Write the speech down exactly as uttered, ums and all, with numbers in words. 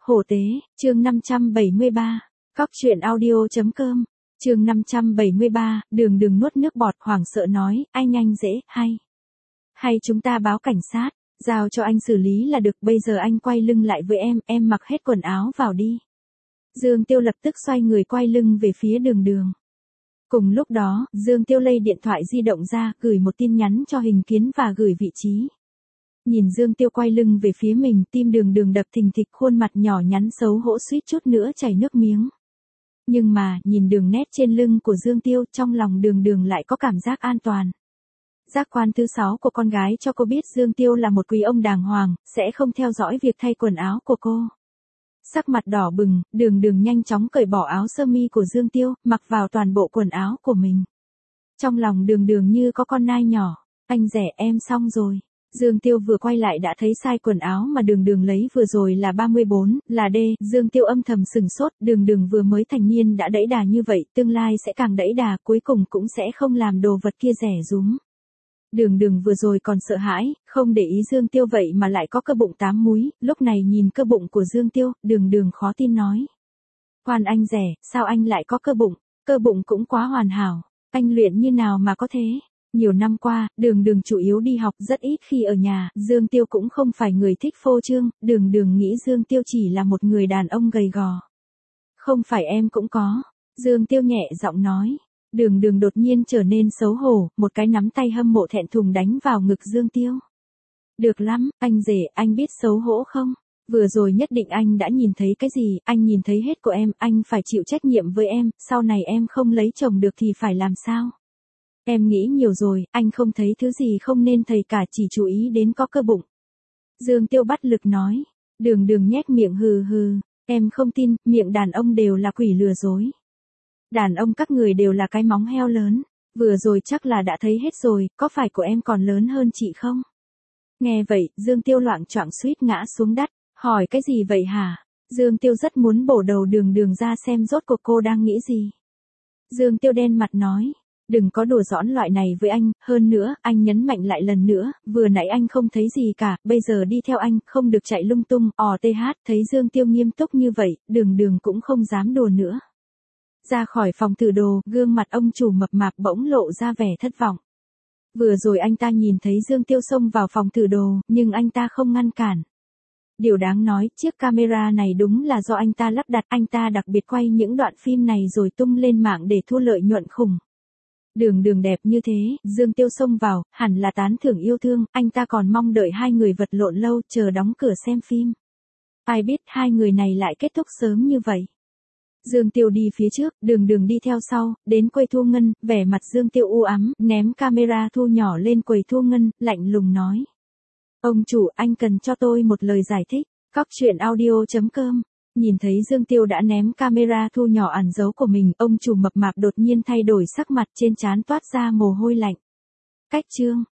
Hổ tế, chương năm trăm bảy mươi ba. Cóc truyện audio.com. Chương năm trăm bảy mươi ba, Đường Đường nuốt nước bọt hoảng sợ nói, anh anh dễ, hay. Hay chúng ta báo cảnh sát, giao cho anh xử lý là được, bây giờ anh quay lưng lại với em, em mặc hết quần áo vào đi. Dương Tiêu lập tức xoay người quay lưng về phía Đường Đường. Cùng lúc đó, Dương Tiêu lấy điện thoại di động ra, gửi một tin nhắn cho Hình Kiến và gửi vị trí. Nhìn Dương Tiêu quay lưng về phía mình, tim Đường Đường đập thình thịch, khuôn mặt nhỏ nhắn xấu hổ suýt chút nữa chảy nước miếng. Nhưng mà, nhìn đường nét trên lưng của Dương Tiêu, trong lòng Đường Đường lại có cảm giác an toàn. Giác quan thứ sáu của con gái cho cô biết Dương Tiêu là một quý ông đàng hoàng, sẽ không theo dõi việc thay quần áo của cô. Sắc mặt đỏ bừng, Đường Đường nhanh chóng cởi bỏ áo sơ mi của Dương Tiêu, mặc vào toàn bộ quần áo của mình. Trong lòng Đường Đường như có con nai nhỏ, anh rẻ em xong rồi. Dương Tiêu vừa quay lại đã thấy size quần áo mà Đường Đường lấy vừa rồi là ba mươi bốn, là D. Dương Tiêu âm thầm sừng sốt, Đường Đường vừa mới thành niên đã đẫy đà như vậy, tương lai sẽ càng đẫy đà, cuối cùng cũng sẽ không làm đồ vật kia rẻ rúm. Đường Đường vừa rồi còn sợ hãi, không để ý Dương Tiêu vậy mà lại có cơ bụng tám múi, lúc này nhìn cơ bụng của Dương Tiêu, Đường Đường khó tin nói. Khoan anh rẻ, sao anh lại có cơ bụng, cơ bụng cũng quá hoàn hảo, anh luyện như nào mà có thế? Nhiều năm qua, Đường Đường chủ yếu đi học rất ít khi ở nhà, Dương Tiêu cũng không phải người thích phô trương, Đường Đường nghĩ Dương Tiêu chỉ là một người đàn ông gầy gò. Không phải em cũng có, Dương Tiêu nhẹ giọng nói. Đường Đường đột nhiên trở nên xấu hổ, một cái nắm tay hâm mộ thẹn thùng đánh vào ngực Dương Tiêu. Được lắm, anh rể, anh biết xấu hổ không? Vừa rồi nhất định anh đã nhìn thấy cái gì, anh nhìn thấy hết của em, anh phải chịu trách nhiệm với em, sau này em không lấy chồng được thì phải làm sao? Em nghĩ nhiều rồi, anh không thấy thứ gì không nên thầy cả, chỉ chú ý đến có cơ bụng. Dương Tiêu bắt lực nói. Đường Đường nhếch miệng hừ hừ, em không tin, miệng đàn ông đều là quỷ lừa dối. Đàn ông các người đều là cái móng heo lớn, vừa rồi chắc là đã thấy hết rồi, có phải của em còn lớn hơn chị không? Nghe vậy, Dương Tiêu loạng choạng suýt ngã xuống đất, hỏi cái gì vậy hả? Dương Tiêu rất muốn bổ đầu Đường Đường ra xem rốt cuộc cô đang nghĩ gì. Dương Tiêu đen mặt nói. Đừng có đùa giỡn loại này với anh, hơn nữa, anh nhấn mạnh lại lần nữa, vừa nãy anh không thấy gì cả, bây giờ đi theo anh, không được chạy lung tung, ò tê hát, thấy Dương Tiêu nghiêm túc như vậy, Đường Đường cũng không dám đùa nữa. Ra khỏi phòng thử đồ, gương mặt ông chủ mập mạp bỗng lộ ra vẻ thất vọng. Vừa rồi anh ta nhìn thấy Dương Tiêu xông vào phòng thử đồ, nhưng anh ta không ngăn cản. Điều đáng nói, chiếc camera này đúng là do anh ta lắp đặt, anh ta đặc biệt quay những đoạn phim này rồi tung lên mạng để thu lợi nhuận khủng. Đường Đường đẹp như thế, Dương Tiêu xông vào, hẳn là tán thưởng yêu thương, anh ta còn mong đợi hai người vật lộn lâu, chờ đóng cửa xem phim. Ai biết hai người này lại kết thúc sớm như vậy. Dương Tiêu đi phía trước, Đường Đường đi theo sau, đến quầy thu ngân, vẻ mặt Dương Tiêu u ám, ném camera thu nhỏ lên quầy thu ngân, lạnh lùng nói. Ông chủ, anh cần cho tôi một lời giải thích. Cóc truyện audio.com. Nhìn thấy Dương Tiêu đã ném camera thu nhỏ ẩn dấu của mình, ông chủ mập mạp đột nhiên thay đổi sắc mặt, trên trán toát ra mồ hôi lạnh. Cách chương.